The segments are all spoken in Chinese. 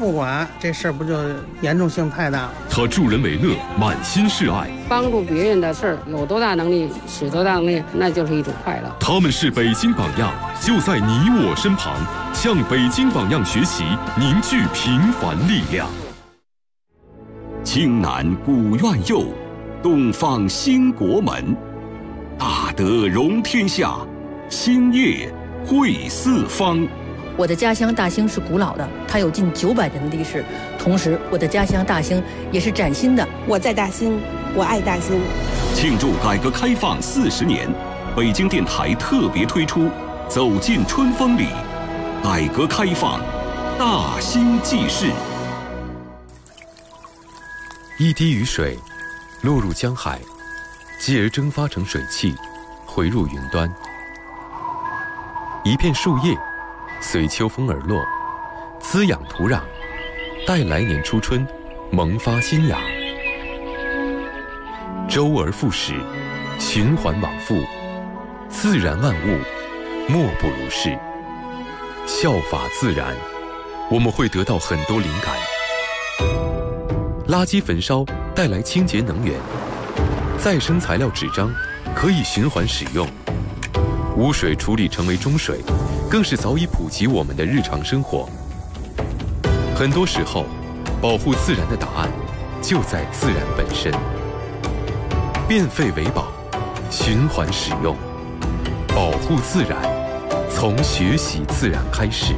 不管，这事儿不就严重性太大了？ 他助人为乐，满心是爱， 帮助别人的事儿，有多大能力使多大能力，那就是一种快乐。 他们是北京榜样，就在你我身旁，向北京榜样学习，凝聚平凡力量。 青南古院右，东方兴国门，大德容天下，兴业惠四方。 我的家乡大兴是古老的，它有近900年的历史。同时，我的家乡大兴也是崭新的。 我在大兴，我爱大兴。 庆祝改革开放40年，北京电台特别推出《走进春风里》，改革开放大兴纪事。 一滴雨水落入江海，继而蒸发成水汽，回入云端。一片树叶随秋风而落，滋养土壤，待来年初春萌发新芽。周而复始，循环往复，自然万物莫不如是。效法自然，我们会得到很多灵感。垃圾焚烧带来清洁能源，再生材料纸张可以循环使用，污水处理成为中水，更是早已普及我们的日常生活。很多时候，保护自然的答案就在自然本身。变废为宝，循环使用，保护自然，从学习自然开始。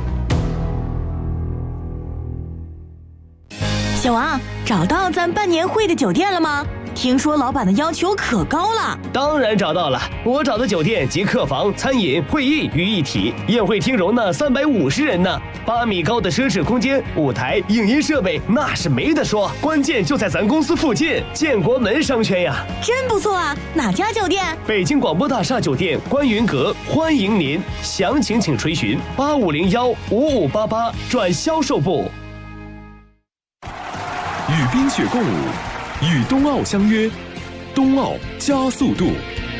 小王，找到咱办年会的酒店了吗？听说老板的要求可高了。 当然找到了，我找的酒店集客房、餐饮、会议于一体，宴会厅容纳350人呢，8米高的奢侈空间，舞台、影音设备那是没得说，关键就在咱公司附近，建国门商圈呀。 真不错啊，哪家酒店？ 北京广播大厦酒店观云阁，欢迎您，详情请垂询8501-5588转销售部。 与冰雪共舞，与冬奥相约，冬奥加速度。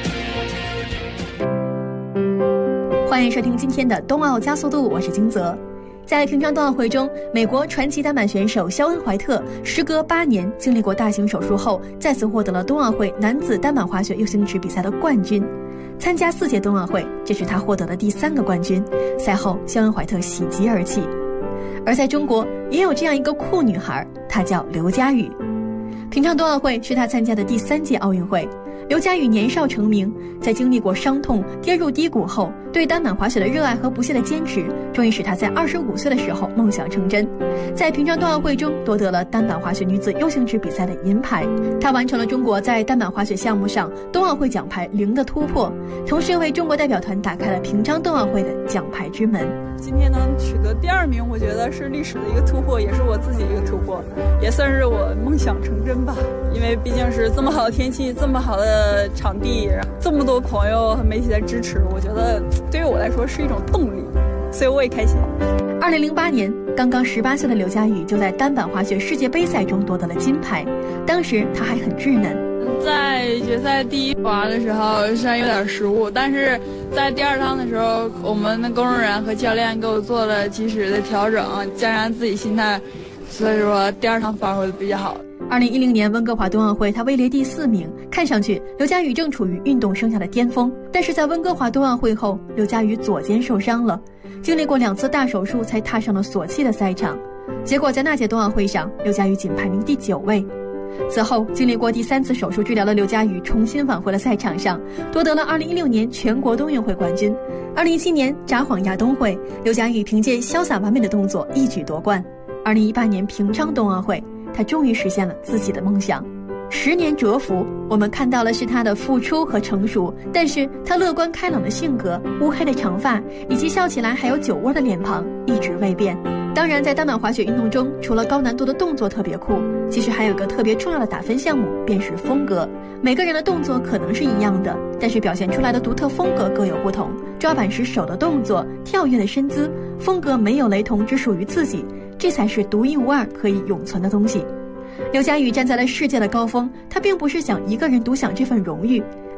欢迎收听今天的冬奥加速度，我是金泽。在平昌冬奥会中，美国传奇单板选手肖恩·怀特时隔8年经历过大型手术后，再次获得了冬奥会男子单板滑雪U型池比赛的冠军。参加4届冬奥会，这是他获得的第3个冠军。赛后，肖恩·怀特喜极而泣。而在中国，也有这样一个酷女孩，她叫刘佳宇。平昌冬奥会是她参加的第3届奥运会。刘佳宇年少成名，在经历过伤痛、跌入低谷后，对单板滑雪的热爱和不懈的坚持，终于使她在25岁的时候梦想成真，在平昌冬奥会中夺得了单板滑雪女子U型池比赛的银牌。她完成了中国在单板滑雪项目上冬奥会奖牌0的突破，同时为中国代表团打开了平昌冬奥会的奖牌之门。 今天能取得第2名，我觉得是历史的一个突破，也是我自己一个突破，也算是我梦想成真吧。因为毕竟是这么好的天气，这么好的场地，这么多朋友和媒体在支持，我觉得对于我来说是一种动力，所以我也开心。 2008年，刚刚18岁的刘佳宇就在单板滑雪世界杯赛中夺得了金牌，当时她还很稚嫩。 在决赛第1滑的时候虽然有点失误，但是在第2趟的时候，我们的工作人员和教练给我做了及时的调整，加上自己心态，所以说第2趟发挥的比较好。 2010年温哥华冬奥会，她位列第4名，看上去刘佳宇正处于运动生涯的巅峰。但是在温哥华冬奥会后，刘佳宇左肩受伤了，经历过2次大手术才踏上了索契的赛场。结果在那届冬奥会上，刘佳宇仅排名第9位。此后，经历过第3次手术治疗的刘佳宇重新返回了赛场上，夺得了2016年全国冬运会冠军。2017年札幌亚冬会，刘佳宇凭借潇洒完美的动作一举夺冠。2018年平昌冬奥会，他终于实现了自己的梦想。10年蛰伏，我们看到了是他的付出和成熟，但是他乐观开朗的性格、乌黑的长发以及笑起来还有酒窝的脸庞一直未变。当然，在单板滑雪运动中，除了高难度的动作特别酷，其实还有个特别重要的打分项目，便是风格。每个人的动作可能是一样的，但是表现出来的独特风格各有不同。抓板时手的动作、跳跃的身姿，风格没有雷同，只属于自己，这才是独一无二可以永存的东西。刘佳宇站在了世界的高峰，他并不是想一个人独享这份荣誉，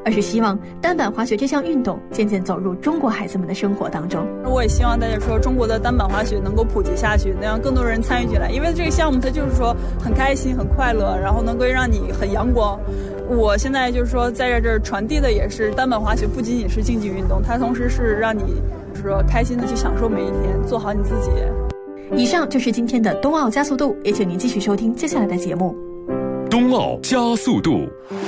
而是希望单板滑雪这项运动渐渐走入中国孩子们的生活当中。 我也希望大家说中国的单板滑雪能够普及下去，能让更多人参与进来，因为这个项目它就是说很开心很快乐，然后能够让你很阳光。我现在就是说在这儿传递的也是单板滑雪不仅仅是竞技运动，它同时是让你就是说开心的去享受每一天，做好你自己。 以上就是今天的冬奥加速度，也请您继续收听接下来的节目。 冬奥加速度。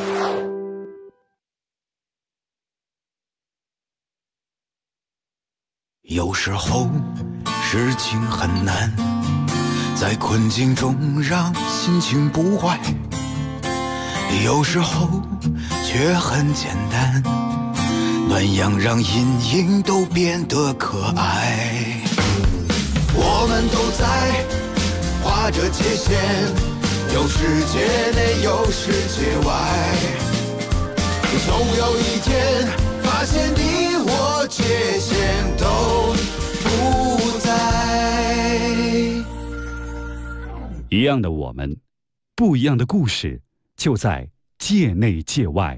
有时候事情很难，在困境中让心情不坏，有时候却很简单，暖阳让阴影都变得可爱。我们都在划着界限，有世界内有世界外，总有一天发现你我界限都不在。 一样的我们，不一样的故事，就在界内界外。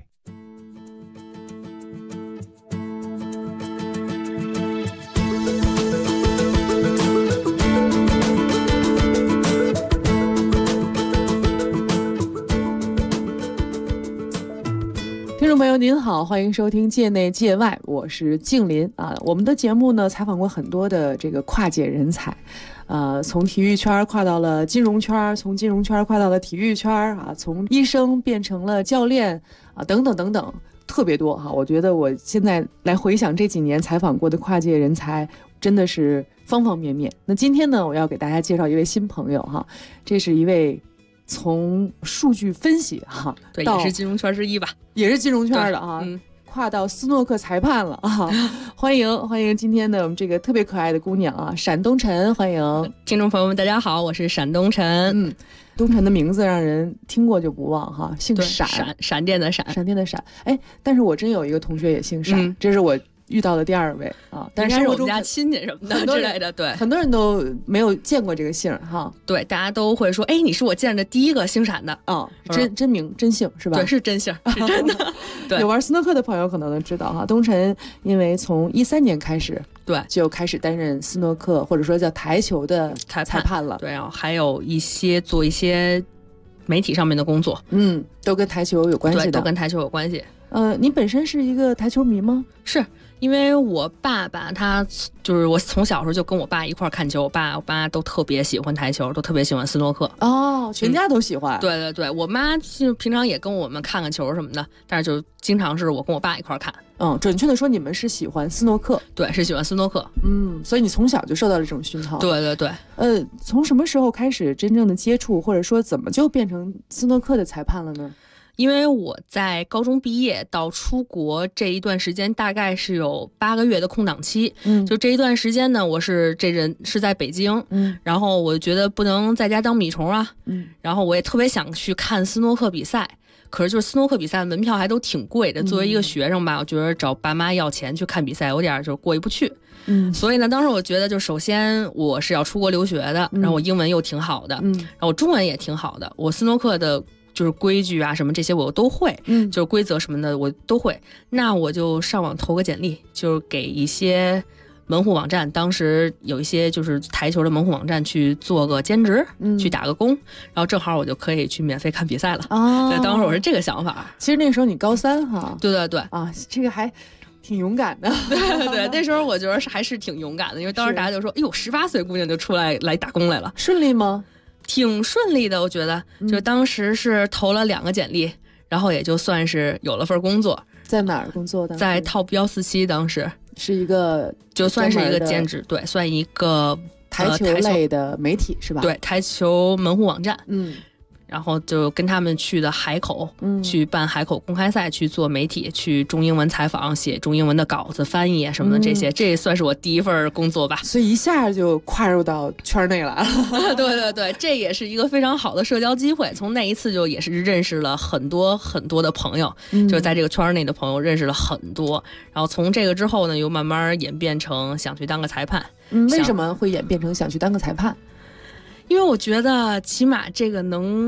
听众朋友您好，欢迎收听界内界外，我是静林啊。我们的节目呢采访过很多的这个跨界人才，从体育圈跨到了金融圈，从金融圈跨到了体育圈啊，从医生变成了教练啊，等等等等，特别多哈。我觉得我现在来回想这几年采访过的跨界人才，真的是方方面面。那今天呢，我要给大家介绍一位新朋友哈，这是一位从数据分析哈， 对，也是金融圈之一吧， 也是金融圈的啊，跨到斯诺克裁判了啊！欢迎今天的我们这个特别可爱的姑娘啊，闪东辰，欢迎听众朋友们，大家好，我是闪东辰。 东辰的名字让人听过就不忘哈，姓闪， 闪电的闪， 闪电的闪。哎，但是我真有一个同学也姓闪，这是我遇到的第二位啊，但是我们家亲戚什么的之类的，对， 很多人都没有见过这个姓哈。 对，大家都会说，哎，你是我见的第一个姓闪的啊，真名真姓是吧？ 对，是真姓，是真的。对， 有玩斯诺克的朋友可能都知道哈，东辰因为从13年开始， 对， 就开始担任斯诺克或者说叫台球的裁判了。 对啊，还有做一些媒体上面的工作， 都跟台球有关系的， 对，都跟台球有关系。 你本身是一个台球迷吗？ 是。因为我爸爸他就是我从小时候就跟我爸一块看球，我爸都特别喜欢台球，都特别喜欢斯诺克。 哦，全家都喜欢。 对对对，我妈就平常也跟我们看球什么的，但是就经常是我跟我爸一块看。 准确的说，你们是喜欢斯诺克？ 对，是喜欢斯诺克。 所以你从小就受到了这种熏陶。 对对对。 从什么时候开始真正的接触，或者说怎么就变成斯诺克的裁判了呢？ 因为我在高中毕业到出国这一段时间大概是有8个月的空档期，就这一段时间呢，我是在北京，然后我觉得不能在家当米虫啊，然后我也特别想去看斯诺克比赛，可是就是斯诺克比赛的门票还都挺贵的，作为一个学生吧，我觉得找爸妈要钱去看比赛有点就过意不去。所以呢，当时我觉得就首先我是要出国留学的，然后我英文又挺好的，然后我中文也挺好的，我斯诺克的就是规矩啊什么这些我都会，就是规则什么的我都会。那我就上网投个简历，就是给一些门户网站，当时有一些就是台球的门户网站去做个兼职，去打个工，然后正好我就可以去免费看比赛了。对，当时我是这个想法。 其实那时候你高3哈。 对对对啊，这个还挺勇敢的。 对对，那时候我觉得还是挺勇敢的，因为当时大家就说，哎呦，18岁姑娘就出来打工来了。 顺利吗？ 挺顺利的，我觉得，就当时是投了2个简历，然后也就算是有了份工作。 在哪儿工作的？ 在 Top 147，当时是一个就算是一个兼职，对，算一个台球类的媒体是吧？ 对，台球门户网站。然后就跟他们去的海口，去办海口公开赛，去做媒体，去中英文采访，写中英文的稿子、翻译啊什么的这些，这算是我第一份工作吧。 所以一下就跨入到圈内来了。 对对对，这也是一个非常好的社交机会。从那一次就也是认识了很多很多的朋友，就是在这个圈内的朋友认识了很多。然后从这个之后呢，又慢慢演变成想去当个裁判。 为什么会演变成想去当个裁判？ 因为我觉得起码这个能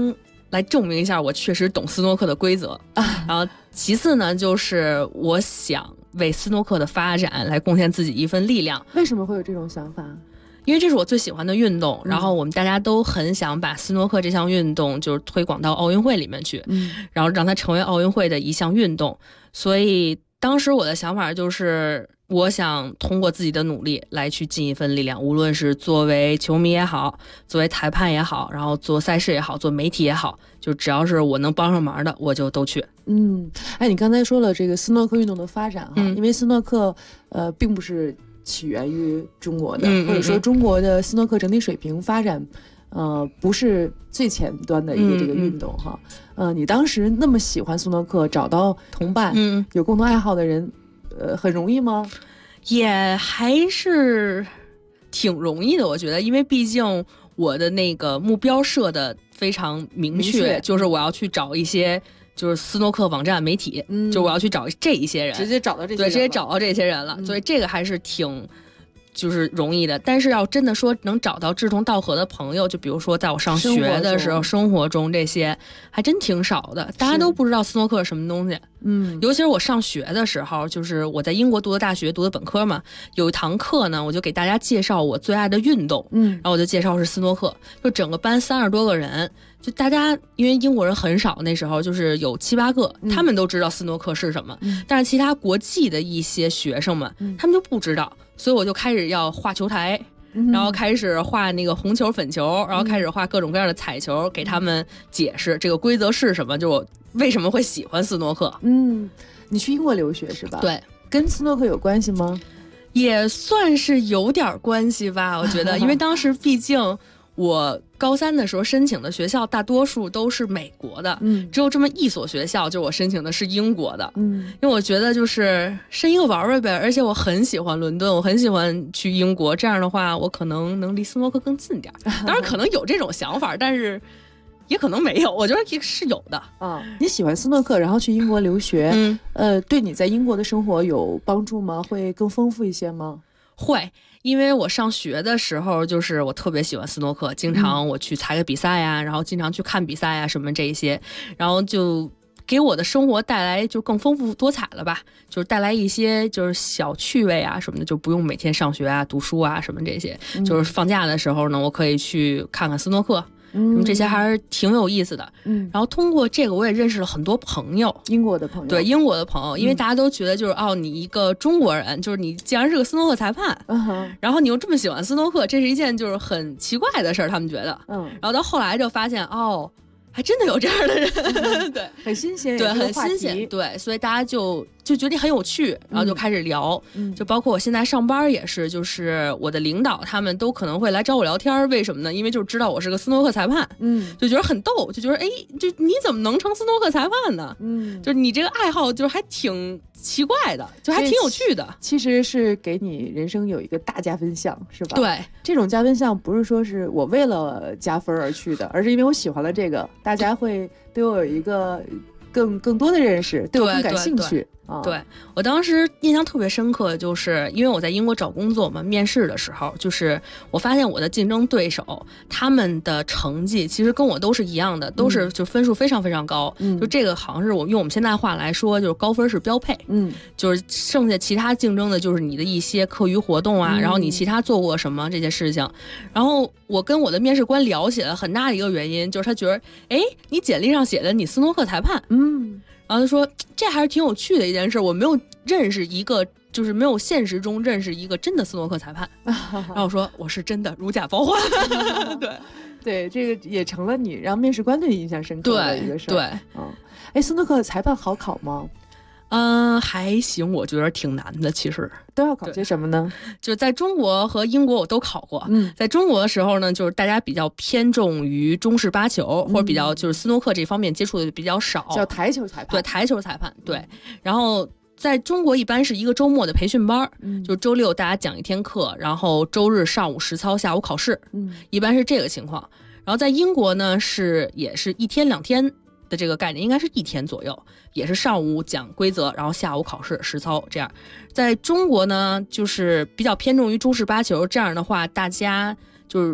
来证明一下我确实懂斯诺克的规则。然后其次呢，就是我想为斯诺克的发展来贡献自己一份力量。 为什么会有这种想法？ 因为这是我最喜欢的运动，然后我们大家都很想把斯诺克这项运动就是推广到奥运会里面去，然后让它成为奥运会的一项运动。所以当时我的想法就是，我想通过自己的努力来去尽一份力量，无论是作为球迷也好，作为裁判也好，然后做赛事也好，做媒体也好，就只要是我能帮上忙的，我就都去。 你刚才说了这个斯诺克运动的发展哈，因为斯诺克并不是起源于中国的，或者说中国的斯诺克整体水平发展不是最前端的一个这个运动哈。你当时那么喜欢斯诺克，找到同伴，有共同爱好的人很容易吗？ 也还是挺容易的，我觉得，因为毕竟我的那个目标设的非常明确，就是我要去找一些就是斯诺克网站媒体，就我要去找这一些人， 直接找到这些人， 对，直接找到这些人了，所以这个还是挺就是容易的。但是要真的说能找到志同道合的朋友，就比如说在我上学的时候，生活中这些还真挺少的，大家都不知道斯诺克是什么东西。尤其是我上学的时候，就是我在英国读的大学，读的本科嘛，有一堂课呢，我就给大家介绍我最爱的运动，然后我就介绍是斯诺克，就整个班30多个人，就大家因为英国人很少，那时候就是有7、8个，他们都知道斯诺克是什么，但是其他国际的一些学生们，他们就不知道，所以我就开始要画球台。然后开始画那个红球粉球，然后开始画各种各样的彩球，给他们解释这个规则是什么，就我为什么会喜欢斯诺克。 你去英国留学是吧？ 对， 跟斯诺克有关系吗？ 也算是有点关系吧，我觉得，因为当时毕竟我高3的时候申请的学校大多数都是美国的，只有这么一所学校，就我申请的是英国的，因为我觉得就是申一个玩玩呗，而且我很喜欢伦敦，我很喜欢去英国，这样的话我可能能离斯诺克更近点。当然可能有这种想法，但是也可能没有，我觉得也是有的。 你喜欢斯诺克，然后去英国留学，对你在英国的生活有帮助吗？会更丰富一些吗？ 会，因为我上学的时候，就是我特别喜欢斯诺克，经常我去参个比赛呀，然后经常去看比赛呀，什么这一些，然后就给我的生活带来就更丰富多彩了吧，就是带来一些就是小趣味啊什么的，就不用每天上学啊、读书啊什么这些，就是放假的时候呢，我可以去看看斯诺克。这些还是挺有意思的。然后通过这个我也认识了很多朋友， 英国的朋友， 对，英国的朋友，因为大家都觉得就是你一个中国人，就是你既然是个斯诺克裁判，然后你又这么喜欢斯诺克，这是一件就是很奇怪的事儿，他们觉得，然后到后来就发现还真的有这样的人，对， 很新鲜， 对，很新鲜，对，所以大家就觉得很有趣，然后就开始聊，就包括我现在上班也是，就是我的领导他们都可能会来找我聊天，为什么呢？因为就知道我是个斯诺克裁判，就觉得很逗，就觉得就你怎么能成斯诺克裁判呢？就是你这个爱好就是还挺奇怪的，就还挺有趣的。 其实是给你人生有一个大加分项，是吧？ 对， 这种加分项不是说是我为了加分而去的，而是因为我喜欢了这个，大家会对我有一个更多的认识，对我更感兴趣。 对，我当时印象特别深刻，就是因为我在英国找工作嘛，面试的时候，就是我发现我的竞争对手他们的成绩其实跟我都是一样的，都是就分数非常非常高，就这个好像是用我们现在话来说，就是高分是标配，就是剩下其他竞争的就是你的一些课余活动啊，然后你其他做过什么这些事情。然后我跟我的面试官聊起来，很大的一个原因就是他觉得，你简历上写的你斯诺克裁判，然后他说这还是挺有趣的一件事，我没有认识一个，就是没有现实中认识一个真的斯诺克裁判。然后我说我是真的，如假包换。 对，这个也成了你让面试官对你印象深刻的一个事儿。对，斯诺克裁判好考吗？ 还行，我觉得挺难的。其实都要考些什么呢？ 就在中国和英国我都考过。在中国的时候呢，就是大家比较偏重于中式八球，或者比较就是斯诺克这方面接触的比较少， 叫台球裁判。 对，台球裁判。对，然后在中国一般是一个周末的培训班，就周六大家讲1天课，然后周日上午实操，下午考试，一般是这个情况。然后在英国呢，也是1天2天的这个概念，应该是1天左右，也是上午讲规则，然后下午考试实操这样。在中国呢，就是比较偏重于中式八球，这样的话大家就是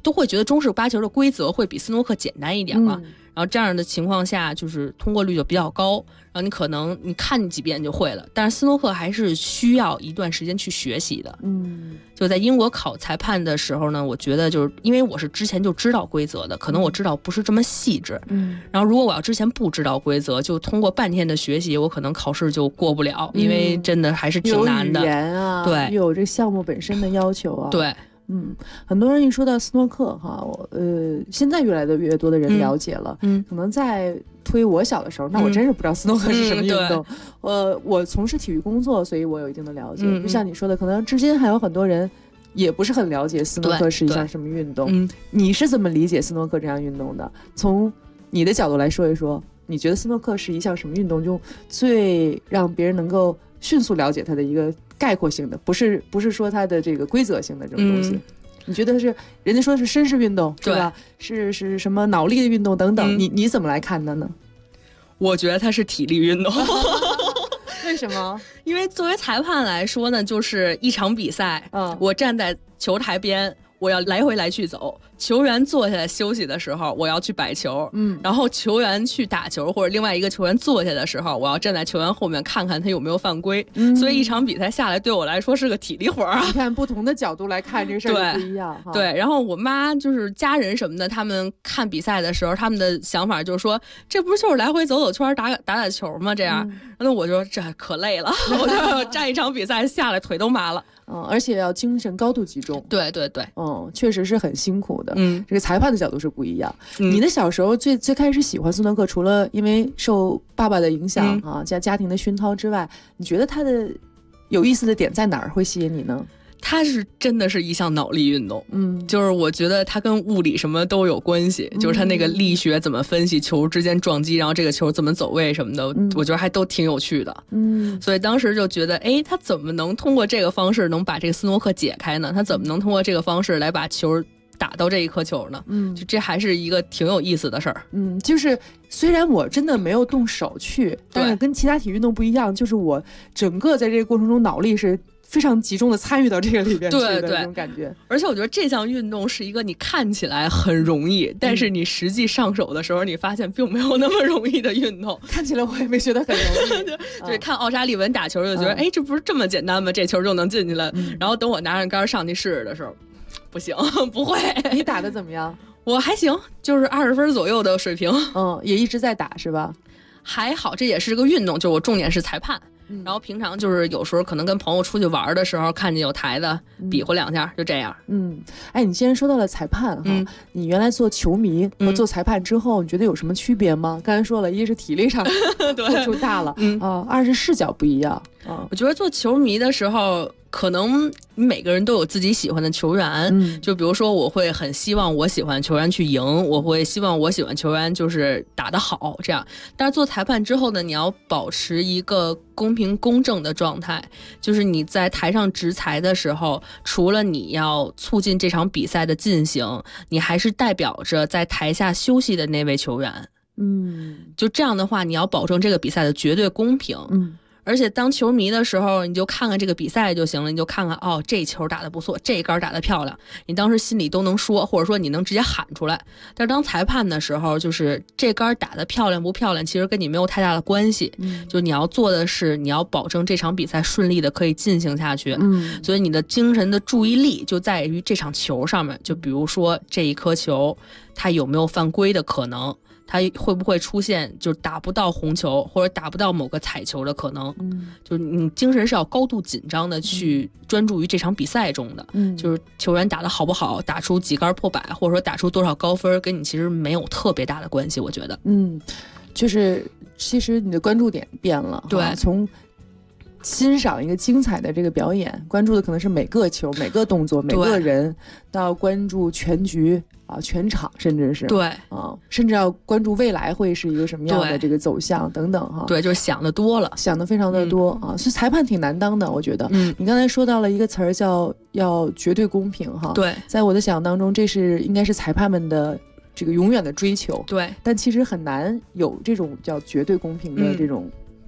都会觉得中式八球的规则会比斯诺克简单一点嘛。然后这样的情况下，就是通过率就比较高，然后你可能你看几遍就会了。但是斯诺克还是需要一段时间去学习的。就在英国考裁判的时候呢，我觉得就是因为我是之前就知道规则的，可能我知道不是这么细致。然后如果我要之前不知道规则，就通过半天的学习，我可能考试就过不了，因为真的还是挺难的。 有语言啊， 对， 有这项目本身的要求啊， 对。 很多人一说到斯诺克哈，现在越来越多的人了解了。可能在推我小的时候，那我真是不知道斯诺克是什么运动。我从事体育工作，所以我有一定的了解。就像你说的，可能至今还有很多人也不是很了解斯诺克是一项什么运动。你是怎么理解斯诺克这项运动的？从你的角度来说一说，你觉得斯诺克是一项什么运动，就最让别人能够迅速了解它的一个概括性的，不是说它的这个规则性的这种东西。你觉得是人家说是绅士运动是吧？是什么脑力的运动等等，你怎么来看的呢？ 我觉得它是体力运动。 为什么？ 因为作为裁判来说呢，就是一场比赛，我站在球台边，我要来回来去走，球员坐下来休息的时候，我要去摆球，然后球员去打球或者另外一个球员坐下的时候，我要站在球员后面看看他有没有犯规。所以一场比赛下来，对我来说是个体力活啊。 你看不同的角度来看这个事儿不一样。 对，然后我妈就是家人什么的，他们看比赛的时候，他们的想法就是说，这不是就是来回走走圈打球吗？这样，那我就说这可累了，我就站一场比赛下来腿都麻了。 而且要精神高度集中。 对， 确实是很辛苦的。这个裁判的角度是不一样。你的小时候最开始喜欢斯诺克，除了因为受爸爸的影响加家庭的熏陶之外，你觉得它的有意思的点在哪儿会吸引你呢？ 它是真的是一项脑力运动，就是我觉得它跟物理什么都有关系，就是它那个力学怎么分析球之间撞击，然后这个球怎么走位什么的，我觉得还都挺有趣的。所以当时就觉得，他怎么能通过这个方式能把这个斯诺克解开呢？他怎么能通过这个方式来把球打到这一颗球呢？就这还是一个挺有意思的事儿。 就是虽然我真的没有动手去，但是跟其他体育运动不一样，就是我整个在这个过程中脑力是非常集中的参与到这个里边去的这种感觉。 而且我觉得这项运动是一个你看起来很容易，但是你实际上手的时候，你发现并没有那么容易的运动。 看起来我也没觉得很容易。 对，看奥沙利文打球就觉得，这不是这么简单吗？这球就能进去了。然后等我拿着杆上去试的时候，不行，不会。 你打的怎么样？ 我还行，就是20分左右的水平。 也一直在打是吧？ 还好，这也是个运动，就我重点是裁判。然后平常就是有时候可能跟朋友出去玩的时候，看见有台子比划两下，就这样。 你既然说到了裁判哈，你原来做球迷和做裁判之后，你觉得有什么区别吗？刚才说了，一是体力上付出大了，二是视角不一样。 我觉得做球迷的时候，可能每个人都有自己喜欢的球员，就比如说我会很希望我喜欢球员去赢，我会希望我喜欢球员就是打得好这样。但是做裁判之后呢，你要保持一个公平公正的状态，就是你在台上执裁的时候，除了你要促进这场比赛的进行，你还是代表着在台下休息的那位球员。就这样的话，你要保证这个比赛的绝对公平。而且当球迷的时候，你就看看这个比赛就行了，你就看看这球打得不错，这杆打得漂亮，你当时心里都能说，或者说你能直接喊出来。但是当裁判的时候，就是这杆打得漂亮不漂亮，其实跟你没有太大的关系。就你要做的是，你要保证这场比赛顺利的可以进行下去。所以你的精神的注意力就在于这场球上面，就比如说这一颗球，它有没有犯规的可能。它会不会出现就打不到红球或者打不到某个彩球的可能？就是你精神是要高度紧张的去专注于这场比赛中的。就是球员打得好不好，打出几杆破百，或者说打出多少高分，跟你其实没有特别大的关系，我觉得。 就是其实你的关注点变了。 对， 从欣赏一个精彩的这个表演，关注的可能是每个球、每个动作、每个人，到关注全局全场，甚至是甚至要关注未来会是一个什么样的这个走向等等哈。 对，就是想的多了， 想的非常的多所以裁判挺难当的，我觉得。你刚才说到了一个词儿叫要绝对公平哈。 对， 在我的想象当中，这是应该是裁判们的这个永远的追求。 对， 但其实很难有这种叫绝对公平的这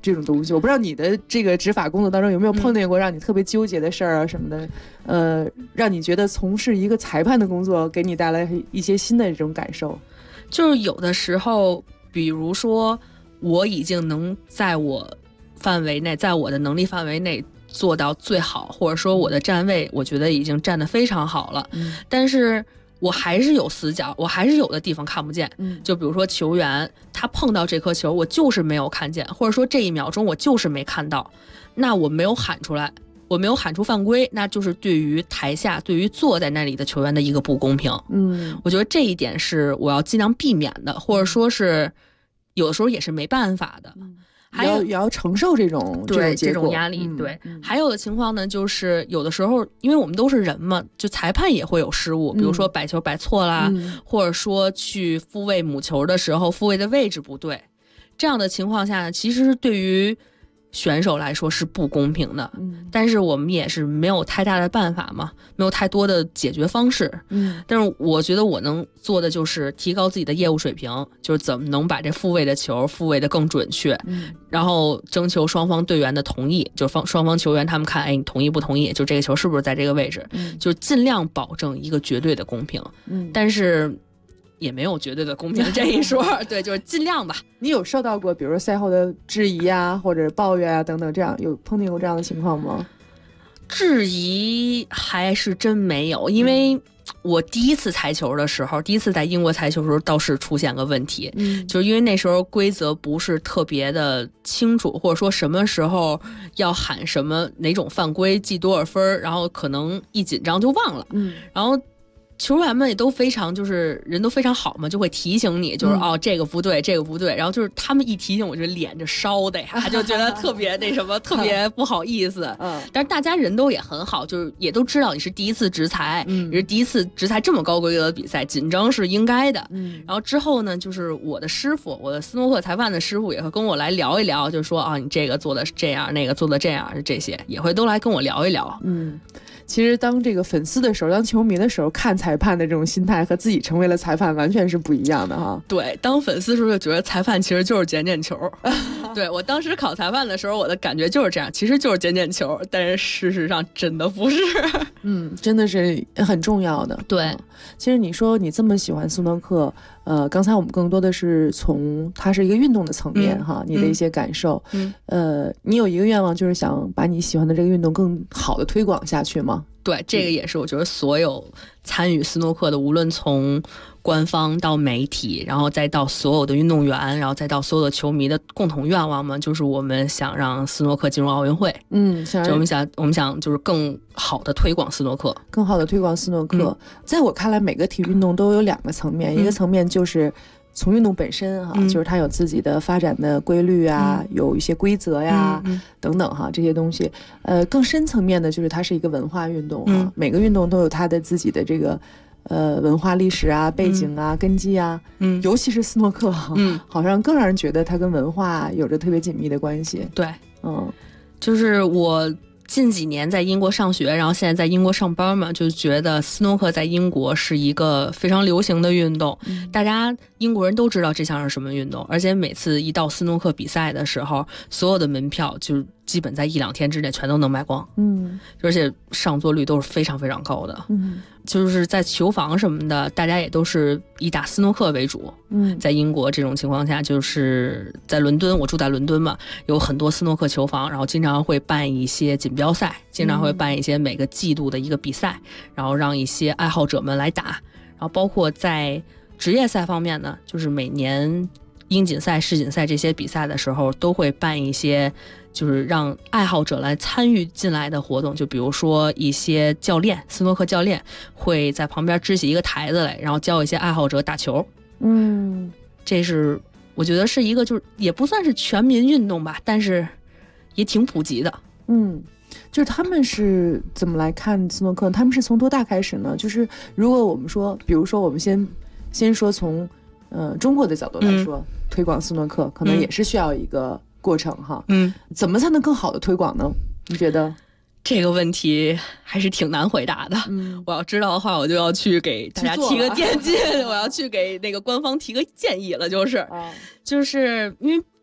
这种东西。我不知道你的这个执法工作当中有没有碰见过让你特别纠结的事儿啊什么的，让你觉得从事一个裁判的工作给你带来一些新的这种感受。 就是有的时候，比如说我已经能在我范围内，在我的能力范围内做到最好，或者说我的站位我觉得已经站得非常好了，但是我还是有死角，我还是有的地方看不见，就比如说球员他碰到这颗球我就是没有看见，或者说这一秒钟我就是没看到，那我没有喊出来，我没有喊出犯规，那就是对于台下对于坐在那里的球员的一个不公平。我觉得这一点是我要尽量避免的，或者说是有的时候也是没办法的， 也要承受这种压力。对，还有的情况呢，就是有的时候因为我们都是人嘛，就裁判也会有失误，比如说摆球摆错啦，或者说去复位母球的时候复位的位置不对，这样的情况下呢，其实对于选手来说是不公平的，但是我们也是没有太大的办法嘛，没有太多的解决方式。但是我觉得我能做的就是提高自己的业务水平，就是怎么能把这复位的球复位的更准确，然后征求双方队员的同意，就双方球员他们看，哎，你同意不同意？就这个球是不是在这个位置？就尽量保证一个绝对的公平。但是也没有绝对的公平这一说，对，就是尽量吧。 你有受到过比如说赛后的质疑啊，或者抱怨啊等等，这样有碰见过这样的情况吗？ 质疑还是真没有，因为我第一次裁球的时候，第一次在英国裁球的时候倒是出现个问题，就是因为那时候规则不是特别的清楚，或者说什么时候要喊什么哪种犯规记多少分，然后可能一紧张就忘了，然后球员们也都非常就是人都非常好嘛，就会提醒你，就是这个不对这个不对，然后就是他们一提醒我就脸就烧的呀，就觉得特别那什么特别不好意思。但是大家人都也很好，就是也都知道你是第一次执裁，也是第一次执裁这么高规格的比赛，紧张是应该的。然后之后呢，就是我的师傅，我的斯诺克裁判的师傅也会跟我来聊一聊，就说你这个做的这样，那个做的这样，这些也会都来跟我聊一聊。 其实当这个粉丝的时候，当球迷的时候，看裁判的这种心态和自己成为了裁判完全是不一样的哈。 对，当粉丝的时候就觉得裁判其实就是捡捡球。对，我当时考裁判的时候，我的感觉就是这样，其实就是捡捡球，但是事实上真的不是。 真的是很重要的。 对， 其实你说你这么喜欢斯诺克，刚才我们更多的是从它是一个运动的层面哈，你的一些感受。你有一个愿望，就是想把你喜欢的这个运动更好的推广下去吗？ 对，这个也是我觉得所有参与斯诺克的，无论从官方到媒体，然后再到所有的运动员，然后再到所有的球迷的共同愿望嘛，就是我们想让斯诺克进入奥运会。就我们想就是更好的推广斯诺克， 更好的推广斯诺克。在我看来，每个体育运动都有两个层面，一个层面就是从运动本身哈，就是它有自己的发展的规律啊，有一些规则呀，等等哈，这些东西。更深层面的就是它是一个文化运动啊，每个运动都有它的自己的这个文化历史啊、背景啊、根基啊。尤其是斯诺克哈，好像更让人觉得它跟文化有着特别紧密的关系。 对，就是我近几年在英国上学，然后现在在英国上班嘛，就觉得斯诺克在英国是一个非常流行的运动，大家英国人都知道这项是什么运动，而且每次一到斯诺克比赛的时候，所有的门票就基本在1-2天之内全都能卖光，而且上座率都是非常非常高的，就是在球房什么的，大家也都是以打斯诺克为主。在英国这种情况下，就是在伦敦，我住在伦敦嘛，有很多斯诺克球房，然后经常会办一些锦标赛，经常会办一些每个季度的一个比赛，然后让一些爱好者们来打。然后包括在职业赛方面呢，就是每年英锦赛、世锦赛这些比赛的时候，都会办一些就是让爱好者来参与进来的活动，就比如说一些教练，斯诺克教练会在旁边支起一个台子来，然后教一些爱好者打球。这是我觉得是一个就是也不算是全民运动吧，但是也挺普及的。 就是他们是怎么来看斯诺克？他们是从多大开始呢？就是如果我们说，比如说我们先说从中国的角度来说，推广斯诺克可能也是需要一个过程哈。怎么才能更好的推广呢？你觉得？ 这个问题还是挺难回答的。我要知道的话，我就要去给大家提个电进，我要去给那个官方提个建议了。就是因为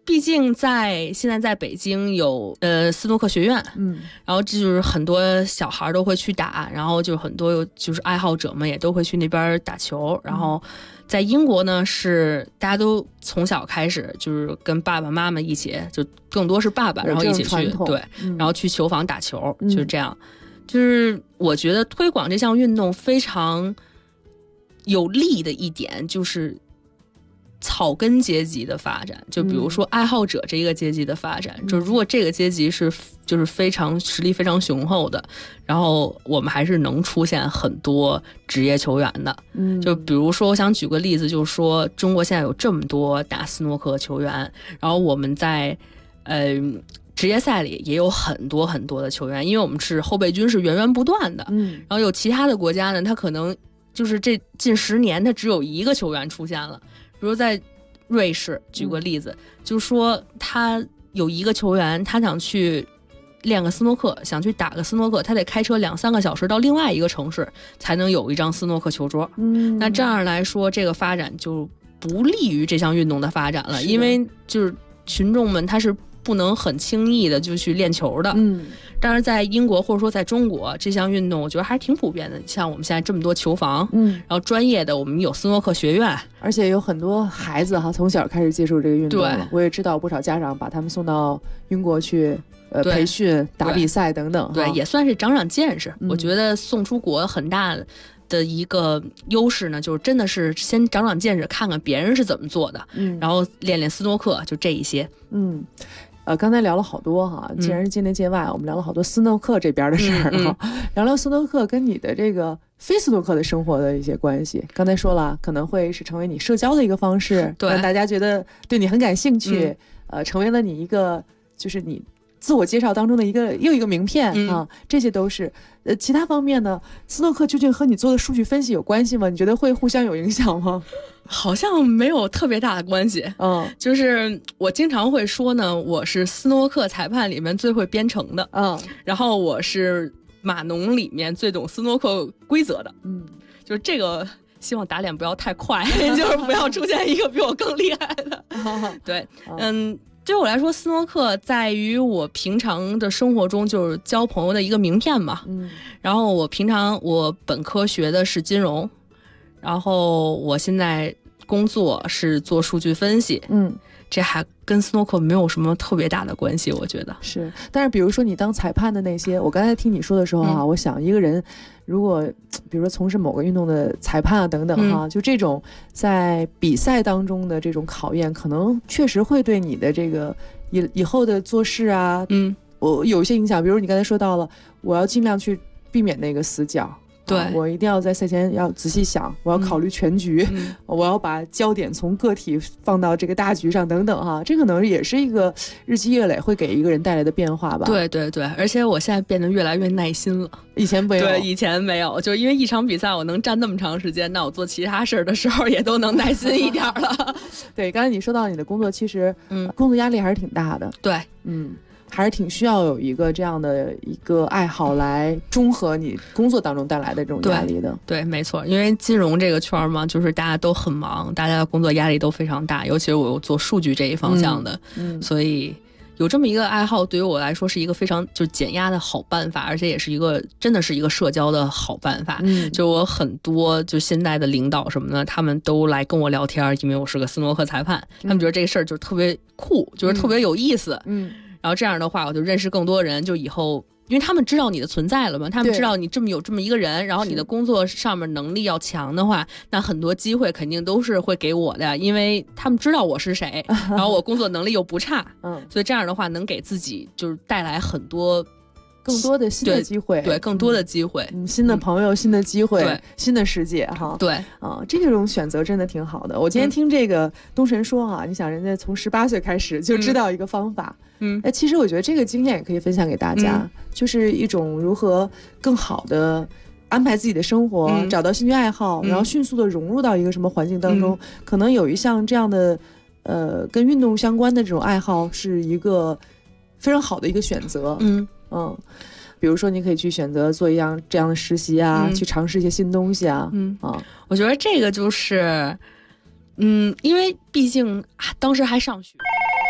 毕竟现在在北京有斯诺克学院，然后就是很多小孩都会去打，然后就很多就是爱好者们也都会去那边打球。然后在英国呢，是大家都从小开始就是跟爸爸妈妈一起，就更多是爸爸，然后一起去，对，然后去球房打球，就是这样。就是我觉得推广这项运动非常有利的一点就是草根阶级的发展，就比如说爱好者这一个阶级的发展，就如果这个阶级就是非常实力非常雄厚的，然后我们还是能出现很多职业球员的。就比如说我想举个例子，就是说中国现在有这么多打斯诺克球员，然后我们在职业赛里也有很多很多的球员，因为我们是后备军是源源不断的。然后有其他的国家呢，他可能就是这近10年他只有一个球员出现了。比如在瑞士举个例子，就是说他有一个球员，他想去练个斯诺克，想去打个斯诺克，他得开车2-3个小时到另外一个城市才能有一张斯诺克球桌。那这样来说，这个发展就不利于这项运动的发展了，因为就是群众们他是不能很轻易的就去练球的。但是在英国或者说在中国，这项运动我觉得还是挺普遍的。像我们现在这么多球房，然后专业的我们有斯诺克学院， 而且有很多孩子从小开始接触这个运动了。我也知道不少家长把他们送到英国去培训、打比赛等等。 对，也算是长见识。我觉得送出国很大的一个优势呢，就是真的是先长见识，看看别人是怎么做的，然后练练斯诺克，就这一些。 刚才聊了好多既然是界内界外，我们聊了好多斯诺克这边的事儿聊聊斯诺克跟你的这个非斯诺克的生活的一些关系。刚才说了，可能会是成为你社交的一个方式，让大家觉得对你很感兴趣，成为了你一个就是你自我介绍当中的又一个名片这些都是。其他方面呢，斯诺克究竟和你做的数据分析有关系吗？你觉得会互相有影响吗？ 好像没有特别大的关系。就是我经常会说呢，我是斯诺克裁判里面最会编程的，然后我是码农里面最懂斯诺克规则的。就是这个希望打脸不要太快就是不要出现一个比我更厉害的对。对我来说，斯诺克在于我平常的生活中就是交朋友的一个名片嘛。然后我本科学的是金融，然后我现在工作是做数据分析。这还跟斯诺克没有什么特别大的关系，我觉得是。但是比如说你当裁判的那些，我刚才听你说的时候我想一个人如果比如说从事某个运动的裁判等等就这种在比赛当中的这种考验，可能确实会对你的这个以后的做事我有一些影响。比如你刚才说到了，我要尽量去避免那个死角。对，我一定要在赛前要仔细想，我要考虑全局，我要把焦点从个体放到这个大局上等等这可能也是一个日积月累会给一个人带来的变化吧。 对对对，而且我现在变得越来越耐心了， 以前没有。 对，以前没有，就因为一场比赛我能站那么长时间，那我做其他事的时候也都能耐心一点了。 对，刚才你说到你的工作，其实工作压力还是挺大的。 对， 还是挺需要有一个这样的一个爱好来中和你工作当中带来的这种压力的。 对，没错，因为金融这个圈嘛，就是大家都很忙，大家的工作压力都非常大，尤其是我做数据这一方向的，所以有这么一个爱好对于我来说是一个非常就减压的好办法，而且也是一个真的是一个社交的好办法。就我很多就现在的领导什么的，他们都来跟我聊天，因为我是个斯诺克裁判，他们觉得这个事儿就特别酷，就是特别有意思。然后这样的话我就认识更多人，就以后因为他们知道你的存在了嘛，他们知道你有这么一个人，然后你的工作上面能力要强的话，那很多机会肯定都是会给我的，因为他们知道我是谁，然后我工作能力又不差，所以这样的话能给自己就是带来很多更多的新的机会。 对，更多的机会， 新的朋友，新的机会，新的世界对这种选择真的挺好的。我今天听这个东神说你想人家从18岁开始就知道一个方法，其实我觉得这个经验也可以分享给大家，就是一种如何更好的安排自己的生活，找到兴趣爱好，然后迅速的融入到一个什么环境当中，可能有一项这样的跟运动相关的这种爱好是一个非常好的一个选择。比如说你可以去选择做这样的实习去尝试一些新东西我觉得这个就是因为毕竟当时还上学。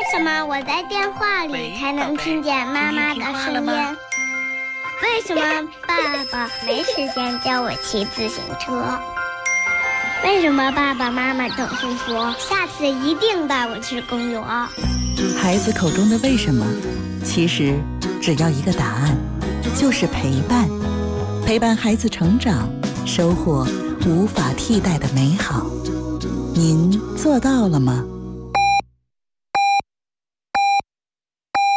什么我在电话里才能听见妈妈的声音？为什么爸爸没时间教我骑自行车？为什么爸爸妈妈总是说下次一定带我去公园？ 孩子口中的为什么，其实只要一个答案，就是陪伴。陪伴孩子成长，收获无法替代的美好。您做到了吗？